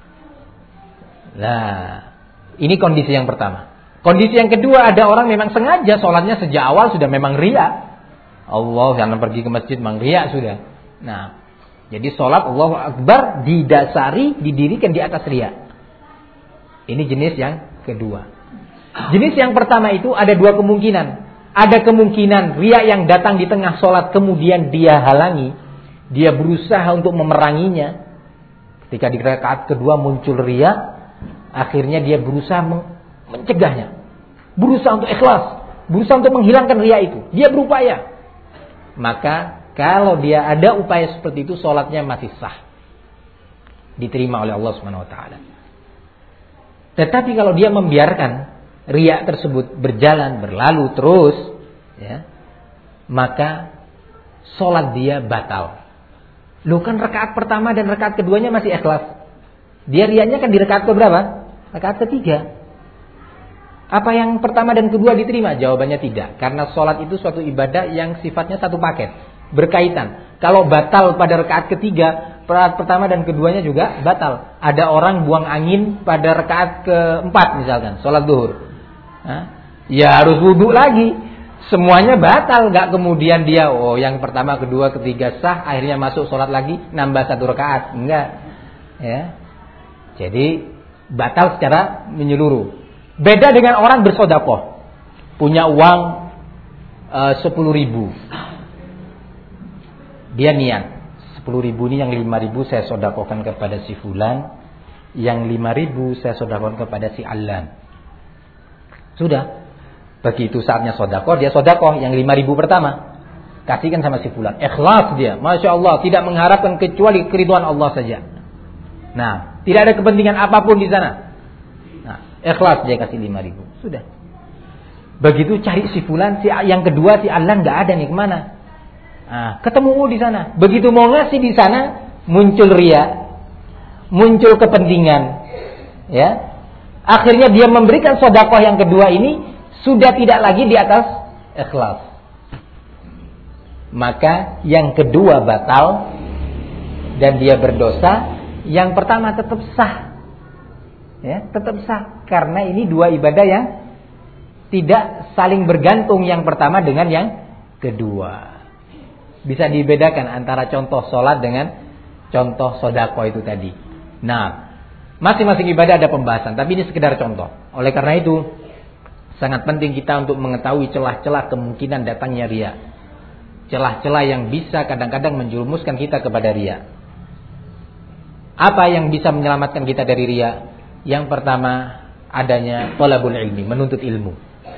Nah, ini kondisi yang pertama. Kondisi yang kedua, ada orang memang sengaja sholatnya sejak awal sudah memang riya. Allah, jangan pergi ke masjid memang riya sudah. Nah, jadi sholat Allahu Akbar didasari, didirikan di atas riya. Ini jenis yang kedua. Jenis yang pertama itu ada dua kemungkinan. Ada kemungkinan riya yang datang di tengah sholat, kemudian dia halangi, dia berusaha untuk memeranginya. Ketika di rakaat kedua muncul riya, akhirnya dia berusaha mencegahnya. Berusaha untuk ikhlas, berusaha untuk menghilangkan riya itu. Dia berupaya. Maka kalau dia ada upaya seperti itu, sholatnya masih sah, diterima oleh Allah Subhanahu Wa Taala. Tetapi kalau dia membiarkan riya tersebut berjalan berlalu terus, ya, maka sholat dia batal. Loh, kan rakaat pertama dan rakaat keduanya masih ikhlas. Dia riyanya kan di rakaat keberapa? Rakaat ketiga. Apa yang pertama dan kedua diterima? Jawabannya tidak. Karena sholat itu suatu ibadah yang sifatnya satu paket, berkaitan. Kalau batal pada rakaat ketiga, rakaat pertama dan keduanya juga batal. Ada orang buang angin pada rakaat keempat misalkan, sholat zuhur. Nah, ya harus wudhu lagi. Semuanya batal, gak kemudian dia oh yang pertama, kedua, ketiga sah, akhirnya masuk sholat lagi nambah satu rakaat, enggak, ya. Jadi batal secara menyeluruh. Beda dengan orang bersedekah, punya uang sepuluh ribu, dia niat sepuluh ribu ini yang lima ribu saya sedekahkan kepada si fulan, yang lima ribu saya sedekahkan kepada si Alan. Sudah. Begitu saatnya sedekah, dia sedekah yang lima ribu pertama, kasihkan sama si fulan. Ikhlas dia, Masya Allah, tidak mengharapkan kecuali keridhaan Allah saja. Nah, tidak ada kepentingan apapun di sana. Nah, ikhlas dia kasih lima ribu. Sudah. Begitu cari si fulan, si yang kedua si Alan nggak ada nih, kemana? Nah, ketemu di sana. Begitu mau ngasih di sana, muncul riya, muncul kepentingan, ya. Akhirnya dia memberikan sedekah yang kedua ini sudah tidak lagi di atas ikhlas. Maka yang kedua batal dan dia berdosa. Yang pertama tetap sah, ya, tetap sah. Karena ini dua ibadah yang tidak saling bergantung, yang pertama dengan yang kedua. Bisa dibedakan antara contoh sholat dengan contoh sedekah itu tadi. Nah, masing-masing ibadah ada pembahasan, tapi ini sekedar contoh. Oleh karena itu sangat penting kita untuk mengetahui celah-celah kemungkinan datangnya riya. Celah-celah yang bisa kadang-kadang menjerumuskan kita kepada riya. Apa yang bisa menyelamatkan kita dari riya? Yang pertama, adanya thalabul ilmi, menuntut ilmu.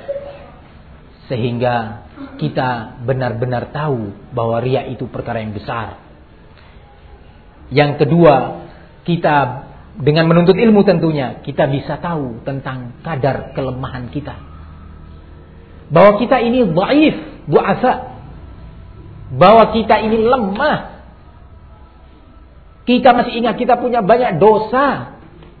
Sehingga kita benar-benar tahu bahwa riya itu perkara yang besar. Yang kedua, kita dengan menuntut ilmu tentunya kita bisa tahu tentang kadar kelemahan kita. Bahwa kita ini dhaif, du'asa. Bahwa kita ini lemah. Kita masih ingat kita punya banyak dosa.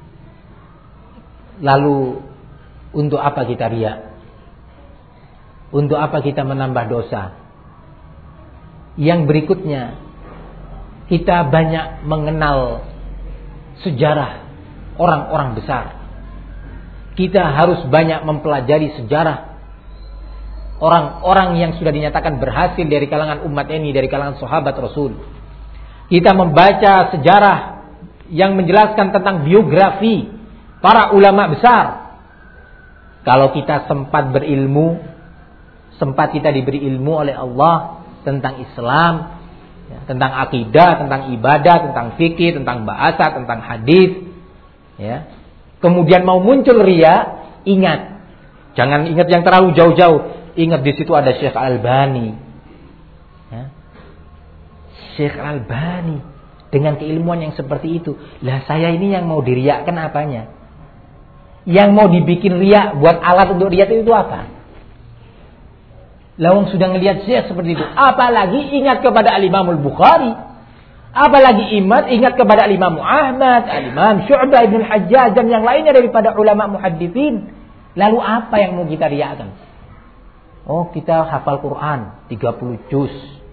Lalu untuk apa kita riya? Untuk apa kita menambah dosa? Yang berikutnya, kita banyak mengenal sejarah orang-orang besar. Kita harus banyak mempelajari sejarah orang-orang yang sudah dinyatakan berhasil dari kalangan umat ini, dari kalangan sahabat Rasul. Kita membaca sejarah yang menjelaskan tentang biografi para ulama besar. Kalau kita sempat berilmu, sempat kita diberi ilmu oleh Allah tentang Islam, tentang akidah, tentang ibadah, tentang fikih, tentang bahasa, tentang hadis, ya. Kemudian mau muncul riya, ingat, jangan ingat yang terlalu jauh-jauh. Ingat di situ ada Syekh Al-Albani, ya. Syekh Al-Albani dengan keilmuan yang seperti itu. Lah saya ini yang mau diriakkan apanya? Yang mau dibikin riak, buat alat untuk riak itu apa? Lawang sudah ngelihat Syekh seperti itu. Apalagi ingat kepada Al-Imam Al-Bukhari. Apalagi ingat ingat kepada Al-Imam Ahmad, Al-Imam Syu'bah Ibn Al-Hajjaj dan yang lainnya daripada ulama muhadditsin. Lalu apa yang mau kita riakkan? Oh, kita hafal Quran tiga puluh juz.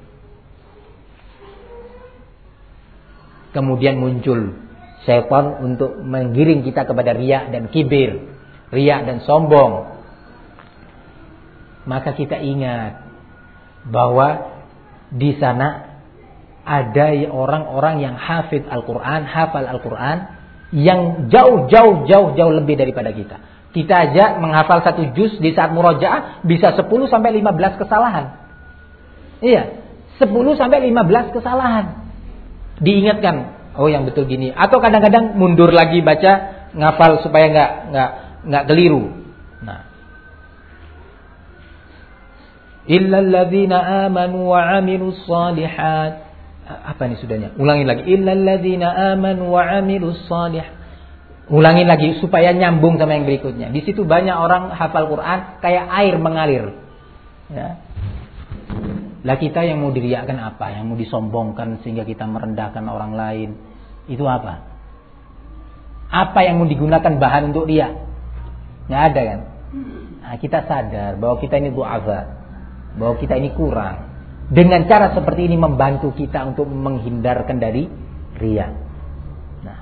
Kemudian muncul syaitan untuk menggiring kita kepada riya dan kibir, riya dan sombong. Maka kita ingat bahwa di sana ada orang-orang yang hafid Al-Quran, hafal Al-Quran, yang jauh-jauh jauh-jauh lebih daripada kita. Kita aja menghafal satu juz di saat murojaah bisa sepuluh sampai lima belas kesalahan. Iya, sepuluh sampai lima belas kesalahan. Diingatkan, oh yang betul gini. Atau kadang-kadang mundur lagi baca, ngafal supaya nggak nggak nggak keliru. Illal ladzina amanu wa 'amilus shalihat. Apa ini sudahnya? Ulangi lagi. Illal ladzina amanu wa 'amilus shalihat. Ulangi lagi supaya nyambung sama yang berikutnya. Di situ banyak orang hafal Quran kayak air mengalir. Ya. Lah kita yang mau diriakkan apa? Yang mau disombongkan sehingga kita merendahkan orang lain. Itu apa? Apa yang mau digunakan bahan untuk dia? Nggak ada kan? Nah, kita sadar bahwa kita ini du'afa, bahwa kita ini kurang. Dengan cara seperti ini membantu kita untuk menghindarkan dari riya. Nah,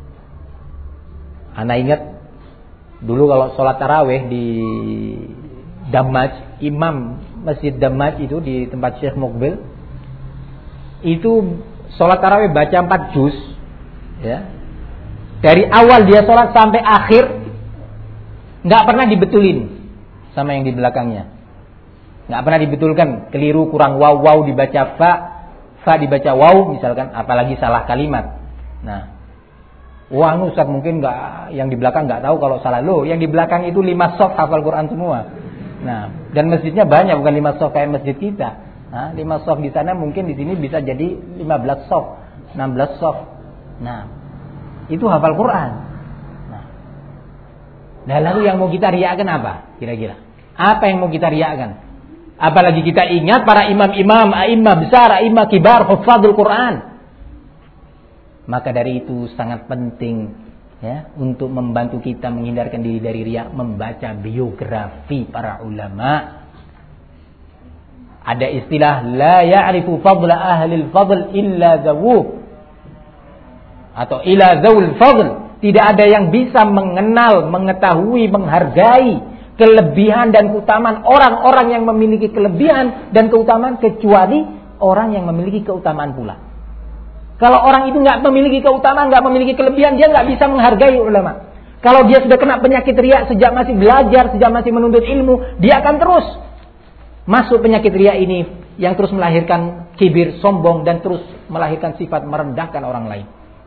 ana ingat dulu kalau sholat tarawih di Damaj, imam Masjid Damaj itu di tempat Syekh Mukbil, itu sholat tarawih baca empat juz, ya. Dari awal dia sholat sampai akhir nggak pernah dibetulin sama yang di belakangnya. Nggak pernah dibetulkan, keliru, kurang waw, waw dibaca fa, fa dibaca waw misalkan, apalagi salah kalimat. Nah, wah Ustaz mungkin nggak, yang di belakang nggak tahu kalau salah. Loh, yang di belakang itu lima sof hafal Quran semua. Nah, dan masjidnya banyak, bukan lima sof kayak masjid kita. Nah, lima sof di sana mungkin di sini bisa jadi lima belas sof, enam belas sof. Nah, itu hafal Quran. Nah, nah lalu yang mau kita riakkan apa? Kira-kira apa yang mau kita riakkan? Apalagi kita ingat para imam-imam, a'immah besar, a'immah kibar, hufadzul Quran. Maka dari itu sangat penting, ya, untuk membantu kita menghindarkan diri dari riya, membaca biografi para ulama. Ada istilah la ya'rifu fadla ahlil fadl illa zawuh, atau ila zawul fadl. Tidak ada yang bisa mengenal, mengetahui, menghargai kelebihan dan keutamaan orang-orang yang memiliki kelebihan dan keutamaan kecuali orang yang memiliki keutamaan pula. Kalau orang itu nggak memiliki keutamaan, nggak memiliki kelebihan, dia nggak bisa menghargai ulama. Kalau dia sudah kena penyakit riya sejak masih belajar, sejak masih menuntut ilmu, dia akan terus masuk penyakit riya ini yang terus melahirkan kibir, sombong, dan terus melahirkan sifat merendahkan orang lain.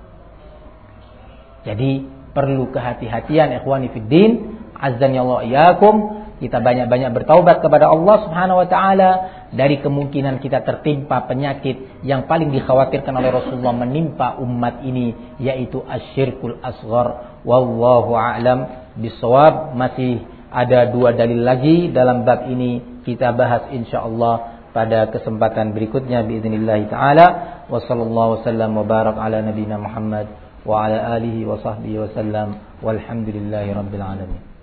Jadi perlu kehati-hatian ikhwani fiddin, azzani Allah iyyakum. Kita banyak-banyak bertaubat kepada Allah Subhanahu wa taala dari kemungkinan kita tertimpa penyakit yang paling dikhawatirkan oleh Rasulullah menimpa umat ini, yaitu asyirkul asghar. Wallahu a'lam bissawab. Masih ada dua dalil lagi dalam bab ini, kita bahas insyaallah pada kesempatan berikutnya biidznillah taala. Wa sallallahu wasallam wa barak ala nabiyyina Muhammad wa ala alihi wa sahbihi wasallam walhamdulillahi rabbil alamin.